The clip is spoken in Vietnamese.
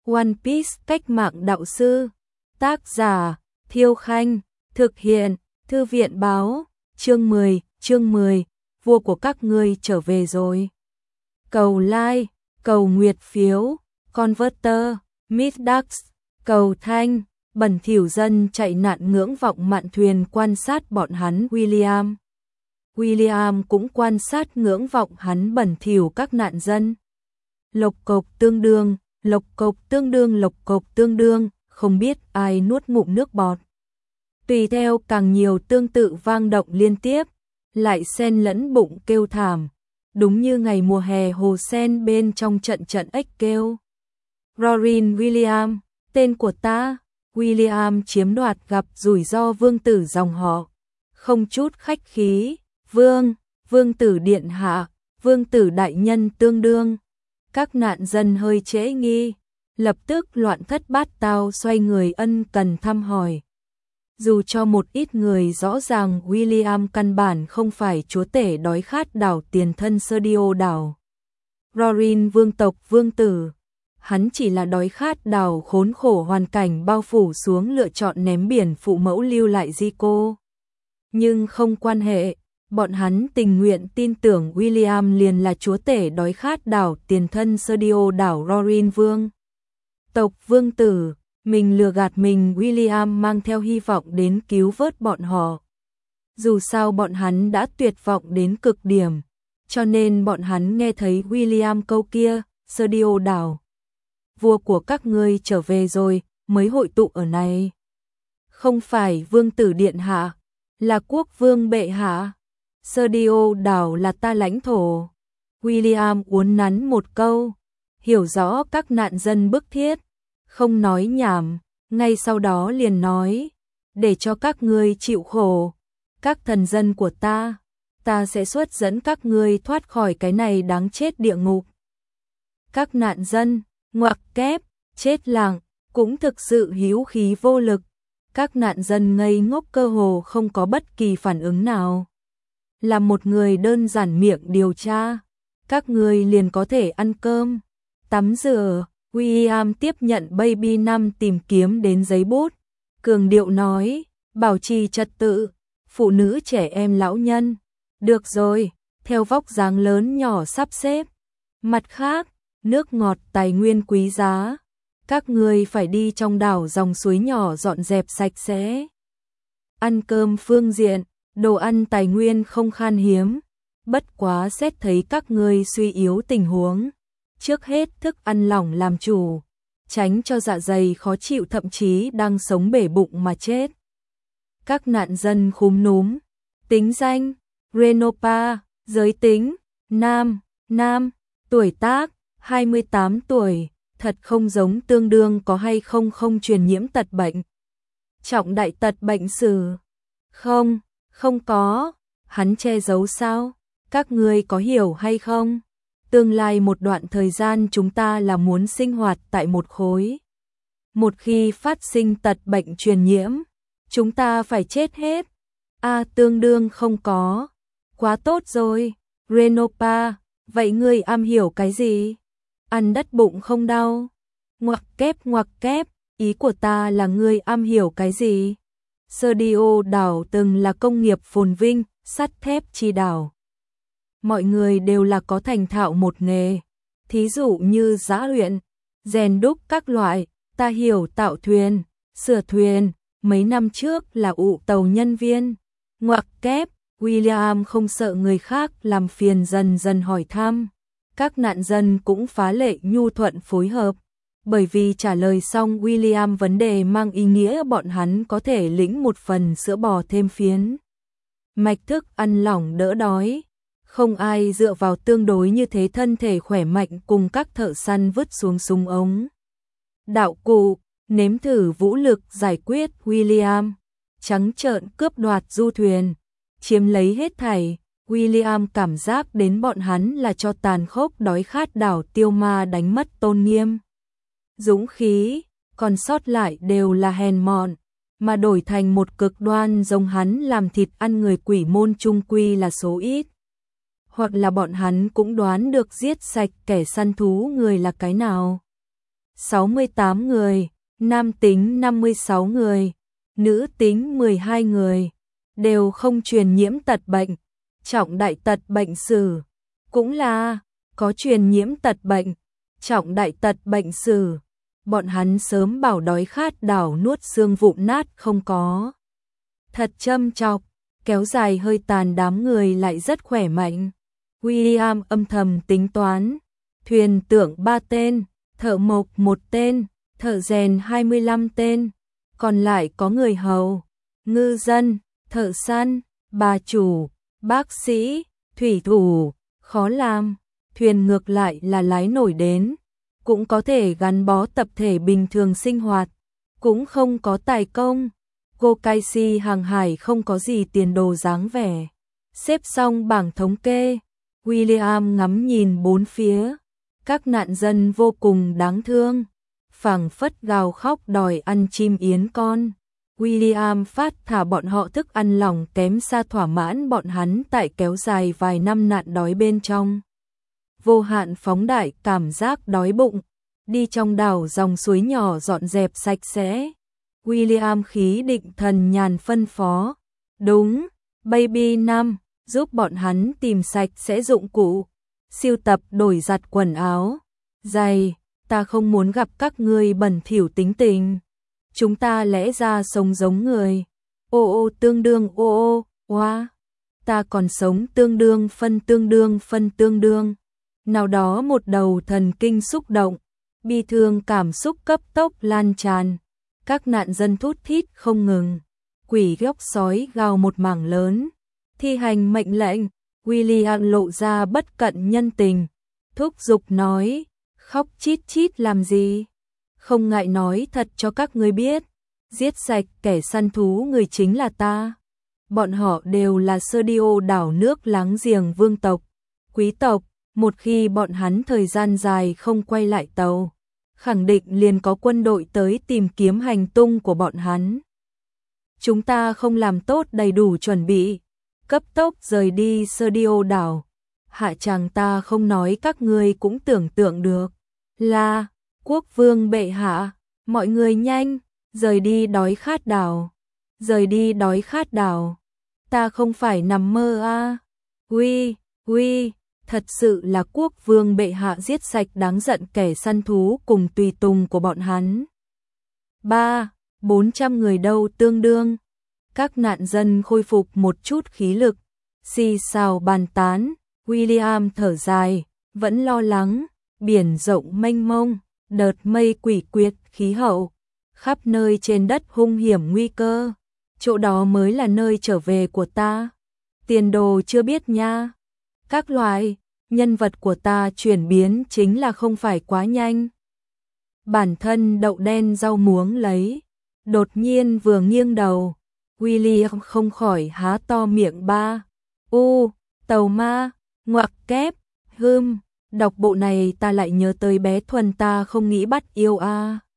One Piece cách mạng đạo sư. Tác giả Thiêu Khanh. Thực hiện Thư viện báo. Chương 10, vua của các ngươi trở về rồi. Cầu like, cầu nguyệt phiếu, converter, Middax, cầu thanh, bẩn thỉu dân chạy nạn ngưỡng vọng mạn thuyền quan sát bọn hắn William. William cũng quan sát ngưỡng vọng hắn bẩn thỉu các nạn dân. Lộc cộc tương đương, lộc cộc tương đương, lộc cộc tương đương, không biết ai nuốt ngụm nước bọt. Tùy theo càng nhiều tương tự vang động liên tiếp, lại xen lẫn bụng kêu thảm, đúng như ngày mùa hè hồ sen bên trong trận ếch kêu. Rorin William, tên của ta. William chiếm đoạt gặp rủi ro vương tử dòng họ, không chút khách khí. Vương tử điện hạ, vương tử đại nhân tương đương. Các nạn dân hơi trễ nghi, lập tức loạn thất bát tao xoay người ân cần thăm hỏi. Dù cho một ít người rõ ràng William căn bản không phải chúa tể đói khát đảo tiền thân Serdio đảo Rorin vương tộc vương tử, hắn chỉ là đói khát đảo khốn khổ hoàn cảnh bao phủ xuống lựa chọn ném biển phụ mẫu lưu lại di cô. Nhưng không quan hệ, bọn hắn tình nguyện tin tưởng William liền là chúa tể đói khát đảo tiền thân Serdio đảo Rorin vương tộc vương tử. Mình lừa gạt mình, William mang theo hy vọng đến cứu vớt bọn họ. Dù sao bọn hắn đã tuyệt vọng đến cực điểm, cho nên bọn hắn nghe thấy William câu kia, Serdio đảo, vua của các ngươi trở về rồi, mới hội tụ ở này. Không phải vương tử điện hạ, là quốc vương bệ hạ. Serdio đảo là ta lãnh thổ. William uốn nắn một câu, hiểu rõ các nạn dân bức thiết. Không nói nhảm, ngay sau đó liền nói, để cho các ngươi chịu khổ, các thần dân của ta sẽ xuất dẫn các ngươi thoát khỏi cái này đáng chết địa ngục. Các nạn dân, ngoặc kép, chết lặng, cũng thực sự hữu khí vô lực. Các nạn dân ngây ngốc cơ hồ không có bất kỳ phản ứng nào. Là một người đơn giản miệng điều tra, các ngươi liền có thể ăn cơm, tắm rửa. William tiếp nhận Baby 5 tìm kiếm đến giấy bút, cường điệu nói, bảo trì trật tự, phụ nữ trẻ em lão nhân. Được rồi, theo vóc dáng lớn nhỏ sắp xếp. Mặt khác, nước ngọt tài nguyên quý giá, các ngươi phải đi trong đảo dòng suối nhỏ dọn dẹp sạch sẽ. Ăn cơm phương diện, đồ ăn tài nguyên không khan hiếm, bất quá xét thấy các ngươi suy yếu tình huống. Trước hết thức ăn lỏng làm chủ, tránh cho dạ dày khó chịu thậm chí đang sống bể bụng mà chết. Các nạn dân khúm núm, tính danh, Renopa, giới tính, nam, tuổi tác, 28 tuổi, thật không giống tương đương có hay không truyền nhiễm tật bệnh. Trọng đại tật bệnh sử. Không có, hắn che giấu sao, các ngươi có hiểu hay không? Tương lai một đoạn thời gian chúng ta là muốn sinh hoạt tại một khối. Một khi phát sinh tật bệnh truyền nhiễm, chúng ta phải chết hết. Tương đương không có. Quá tốt rồi, Renopa, vậy ngươi am hiểu cái gì? Ăn đất bụng không đau. Ngoặc kép, ý của ta là ngươi am hiểu cái gì? Serdio đảo từng là công nghiệp phồn vinh, sắt thép chi đảo. Mọi người đều là có thành thạo một nghề, thí dụ như giã luyện, rèn đúc các loại, ta hiểu tạo thuyền, sửa thuyền, mấy năm trước là ụ tàu nhân viên. Ngoặc kép, William không sợ người khác làm phiền dần dần hỏi thăm. Các nạn dân cũng phá lệ nhu thuận phối hợp, bởi vì trả lời xong William vấn đề mang ý nghĩa bọn hắn có thể lĩnh một phần sữa bò thêm phiến. Mạch thức ăn lỏng đỡ đói. Không ai dựa vào tương đối như thế thân thể khỏe mạnh cùng các thợ săn vứt xuống súng ống. Đạo cụ, nếm thử vũ lực giải quyết William. Trắng trợn cướp đoạt du thuyền, chiếm lấy hết thảy. William cảm giác đến bọn hắn là cho tàn khốc đói khát đảo tiêu ma đánh mất tôn nghiêm. Dũng khí, còn sót lại đều là hèn mọn, mà đổi thành một cực đoan giống hắn làm thịt ăn người quỷ môn chung quy là số ít. Hoặc là bọn hắn cũng đoán được giết sạch kẻ săn thú người là cái nào. 68 người, nam tính 56 người, nữ tính 12 người, đều không truyền nhiễm tật bệnh, trọng đại tật bệnh sử, cũng là có truyền nhiễm tật bệnh, trọng đại tật bệnh sử. Bọn hắn sớm bảo đói khát đảo nuốt xương vụn nát không có. Thật châm chọc, kéo dài hơi tàn đám người lại rất khỏe mạnh. William âm thầm tính toán, thuyền trưởng 3 tên, thợ mộc 1 tên, thợ rèn 25 tên, còn lại có người hầu, ngư dân, thợ săn, bà chủ, bác sĩ, thủy thủ, khó làm, thuyền ngược lại là lái nổi đến, cũng có thể gắn bó tập thể bình thường sinh hoạt, cũng không có tài công. Gokaishi hàng hải không có gì tiền đồ dáng vẻ. Xếp xong bảng thống kê, William ngắm nhìn bốn phía, các nạn dân vô cùng đáng thương, phảng phất gào khóc đòi ăn chim yến con. William phát thả bọn họ thức ăn lỏng kém xa thỏa mãn bọn hắn tại kéo dài vài năm nạn đói bên trong. Vô hạn phóng đại cảm giác đói bụng, đi trong đảo dòng suối nhỏ dọn dẹp sạch sẽ. William khí định thần nhàn phân phó. Đúng, Baby 5, giúp bọn hắn tìm sạch sẽ dụng cụ, siêu tập đổi giặt quần áo, giày, ta không muốn gặp các ngươi bẩn thỉu tính tình. Chúng ta lẽ ra sống giống người. Ô tương đương oa. Ta còn sống tương đương phân tương đương. Nào đó một đầu thần kinh xúc động, bi thương cảm xúc cấp tốc lan tràn. Các nạn dân thút thít không ngừng, quỷ góc sói gào một mảng lớn, thi hành mệnh lệnh. William lộ ra bất cận nhân tình, thúc giục nói, khóc chít chít làm gì? Không ngại nói thật cho các ngươi biết, giết sạch kẻ săn thú người chính là ta. Bọn họ đều là Serdio đảo nước láng giềng vương tộc, quý tộc, một khi bọn hắn thời gian dài không quay lại tàu, khẳng định liền có quân đội tới tìm kiếm hành tung của bọn hắn. Chúng ta không làm tốt đầy đủ chuẩn bị, cấp tốc rời đi Serdio đảo. Hạ chàng ta không nói các ngươi cũng tưởng tượng được. Là, quốc vương bệ hạ, mọi người nhanh, rời đi đói khát đảo. Rời đi đói khát đảo. Ta không phải nằm mơ à. Uy, thật sự là quốc vương bệ hạ giết sạch đáng giận kẻ săn thú cùng tùy tùng của bọn hắn. 400 người đâu tương đương. Các nạn dân khôi phục một chút khí lực, xì xào bàn tán. William thở dài, vẫn lo lắng, biển rộng mênh mông, đợt mây quỷ quyệt khí hậu, khắp nơi trên đất hung hiểm nguy cơ, chỗ đó mới là nơi trở về của ta. Tiền đồ chưa biết nha. Các loại, nhân vật của ta chuyển biến chính là không phải quá nhanh. Bản thân đậu đen rau muống lấy, đột nhiên vừa nghiêng đầu, William không khỏi há to miệng tàu ma, ngoặc kép, đọc bộ này ta lại nhớ tới bé Thuần ta không nghĩ bắt yêu a.